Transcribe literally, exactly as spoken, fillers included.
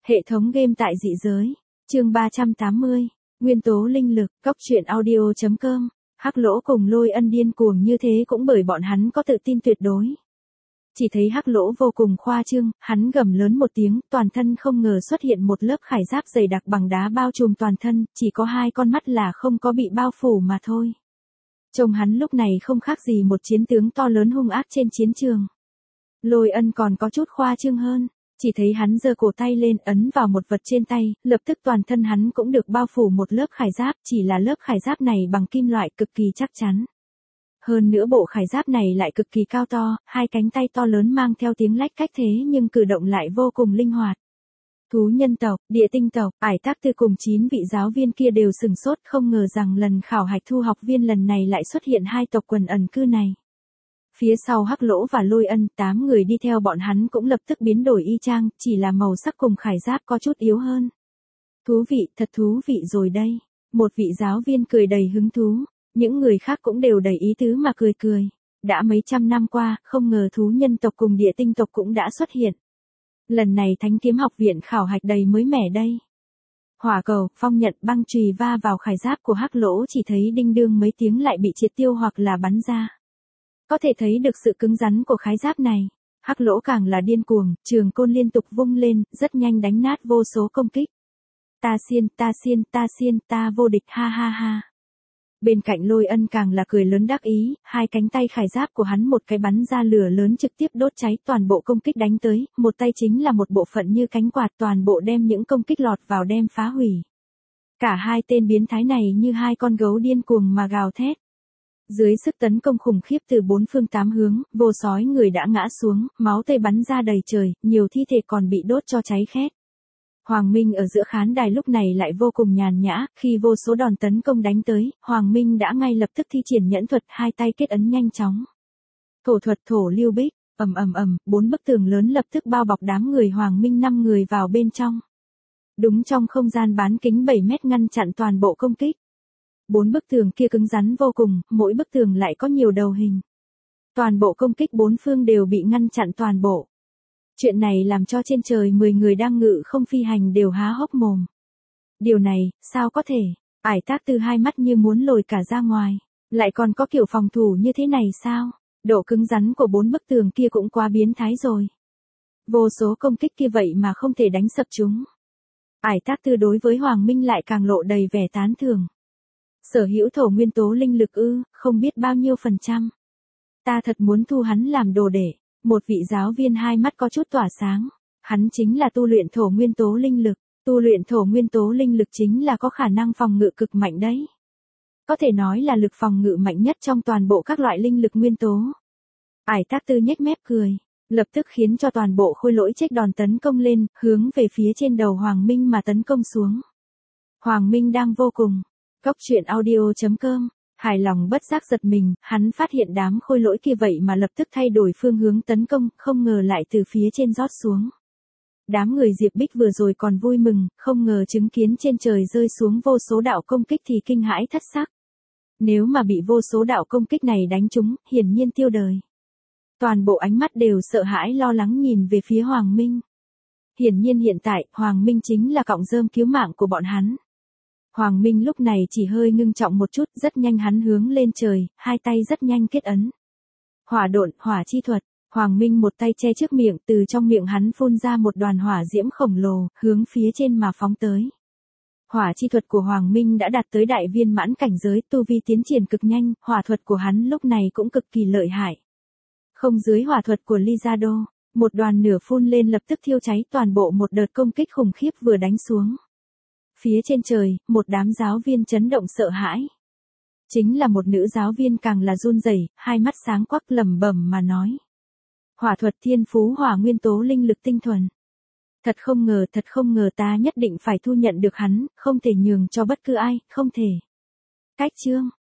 Hệ thống game tại dị giới. Chương ba trăm tám mươi. Nguyên tố linh lực. Cốc truyện audio chấm com. Hắc Lỗ cùng Lôi Ân điên cuồng như thế cũng bởi bọn hắn có tự tin tuyệt đối. Chỉ thấy Hắc Lỗ vô cùng khoa trương, hắn gầm lớn một tiếng, toàn thân không ngờ xuất hiện một lớp khải giáp dày đặc bằng đá bao trùm toàn thân, chỉ có hai con mắt là không có bị bao phủ mà thôi. Trông hắn lúc này không khác gì một chiến tướng to lớn hung ác trên chiến trường. Lôi Ân còn có chút khoa trương hơn, chỉ thấy hắn giơ cổ tay lên ấn vào một vật trên tay, lập tức toàn thân hắn cũng được bao phủ một lớp khải giáp, chỉ là lớp khải giáp này bằng kim loại cực kỳ chắc chắn. Hơn nữa bộ khải giáp này lại cực kỳ cao to, hai cánh tay to lớn mang theo tiếng lách cách thế nhưng cử động lại vô cùng linh hoạt. Thú nhân tộc, địa tinh tộc, ải tác tư cùng chín vị giáo viên kia đều sừng sốt, không ngờ rằng lần khảo hạch thu học viên lần này lại xuất hiện hai tộc quần ẩn cư này. Phía sau Hắc Lỗ và Lôi Ân, tám người đi theo bọn hắn cũng lập tức biến đổi y chang, chỉ là màu sắc cùng khải giáp có chút yếu hơn. Thú vị, thật thú vị rồi đây. Một vị giáo viên cười đầy hứng thú, những người khác cũng đều đầy ý tứ mà cười cười. Đã mấy trăm năm qua, không ngờ thú nhân tộc cùng địa tinh tộc cũng đã xuất hiện. Lần này Thánh Kiếm Học Viện khảo hạch đầy mới mẻ đây. Hỏa cầu, phong nhận, băng chùy va vào khải giáp của Hắc Lỗ chỉ thấy đinh đương mấy tiếng lại bị triệt tiêu hoặc là bắn ra. Có thể thấy được sự cứng rắn của khải giáp này. Hắc Lỗ càng là điên cuồng, trường côn liên tục vung lên, rất nhanh đánh nát vô số công kích. Ta xiên, ta xiên, ta xiên, ta vô địch, ha ha ha. Bên cạnh Lôi Ân càng là cười lớn đắc ý, hai cánh tay khải giáp của hắn một cái bắn ra lửa lớn trực tiếp đốt cháy toàn bộ công kích đánh tới, một tay chính là một bộ phận như cánh quạt toàn bộ đem những công kích lọt vào đem phá hủy. Cả hai tên biến thái này như hai con gấu điên cuồng mà gào thét. Dưới sức tấn công khủng khiếp từ bốn phương tám hướng, vô sói người đã ngã xuống, máu tươi bắn ra đầy trời, nhiều thi thể còn bị đốt cho cháy khét. Hoàng Minh ở giữa khán đài lúc này lại vô cùng nhàn nhã, khi vô số đòn tấn công đánh tới, Hoàng Minh đã ngay lập tức thi triển nhẫn thuật, hai tay kết ấn nhanh chóng. Thổ thuật thổ lưu bích, ầm ầm ầm, bốn bức tường lớn lập tức bao bọc đám người Hoàng Minh năm người vào bên trong. Đúng trong không gian bán kính bảy mét ngăn chặn toàn bộ công kích. Bốn bức tường kia cứng rắn vô cùng, mỗi bức tường lại có nhiều đầu hình. Toàn bộ công kích bốn phương đều bị ngăn chặn toàn bộ. Chuyện này làm cho trên trời mười người đang ngự không phi hành đều há hốc mồm. Điều này, sao có thể? Ải tác tư hai mắt như muốn lồi cả ra ngoài. Lại còn có kiểu phòng thủ như thế này sao? Độ cứng rắn của bốn bức tường kia cũng quá biến thái rồi. Vô số công kích kia vậy mà không thể đánh sập chúng. Ải tác tư đối với Hoàng Minh lại càng lộ đầy vẻ tán thưởng. Sở hữu thổ nguyên tố linh lực ư, không biết bao nhiêu phần trăm. Ta thật muốn thu hắn làm đồ đệ. Một vị giáo viên hai mắt có chút tỏa sáng. Hắn chính là tu luyện thổ nguyên tố linh lực. Tu luyện thổ nguyên tố linh lực chính là có khả năng phòng ngự cực mạnh đấy. Có thể nói là lực phòng ngự mạnh nhất trong toàn bộ các loại linh lực nguyên tố. Ải tác tư nhếch mép cười. Lập tức khiến cho toàn bộ khôi lỗi trách đòn tấn công lên, hướng về phía trên đầu Hoàng Minh mà tấn công xuống. Hoàng Minh đang vô cùng. Cốc truyện audio chấm com. Hài lòng bất giác giật mình, hắn phát hiện đám khôi lỗi kia vậy mà lập tức thay đổi phương hướng tấn công, không ngờ lại từ phía trên rót xuống. Đám người Diệp Bích vừa rồi còn vui mừng, không ngờ chứng kiến trên trời rơi xuống vô số đạo công kích thì kinh hãi thất sắc. Nếu mà bị vô số đạo công kích này đánh trúng, hiển nhiên tiêu đời. Toàn bộ ánh mắt đều sợ hãi lo lắng nhìn về phía Hoàng Minh. Hiển nhiên hiện tại, Hoàng Minh chính là cọng rơm cứu mạng của bọn hắn. Hoàng Minh lúc này chỉ hơi ngưng trọng một chút, rất nhanh hắn hướng lên trời, hai tay rất nhanh kết ấn. Hỏa độn, hỏa chi thuật, Hoàng Minh một tay che trước miệng, từ trong miệng hắn phun ra một đoàn hỏa diễm khổng lồ, hướng phía trên mà phóng tới. Hỏa chi thuật của Hoàng Minh đã đạt tới đại viên mãn cảnh giới, tu vi tiến triển cực nhanh, hỏa thuật của hắn lúc này cũng cực kỳ lợi hại. Không dưới hỏa thuật của Lizardo, một đoàn lửa phun lên lập tức thiêu cháy toàn bộ một đợt công kích khủng khiếp vừa đánh xuống. Phía trên trời, một đám giáo viên chấn động sợ hãi. Chính là một nữ giáo viên càng là run rẩy, hai mắt sáng quắc lẩm bẩm mà nói. Hỏa thuật thiên phú hỏa nguyên tố linh lực tinh thuần. Thật không ngờ, thật không ngờ ta nhất định phải thu nhận được hắn, không thể nhường cho bất cứ ai, không thể. Cách chương.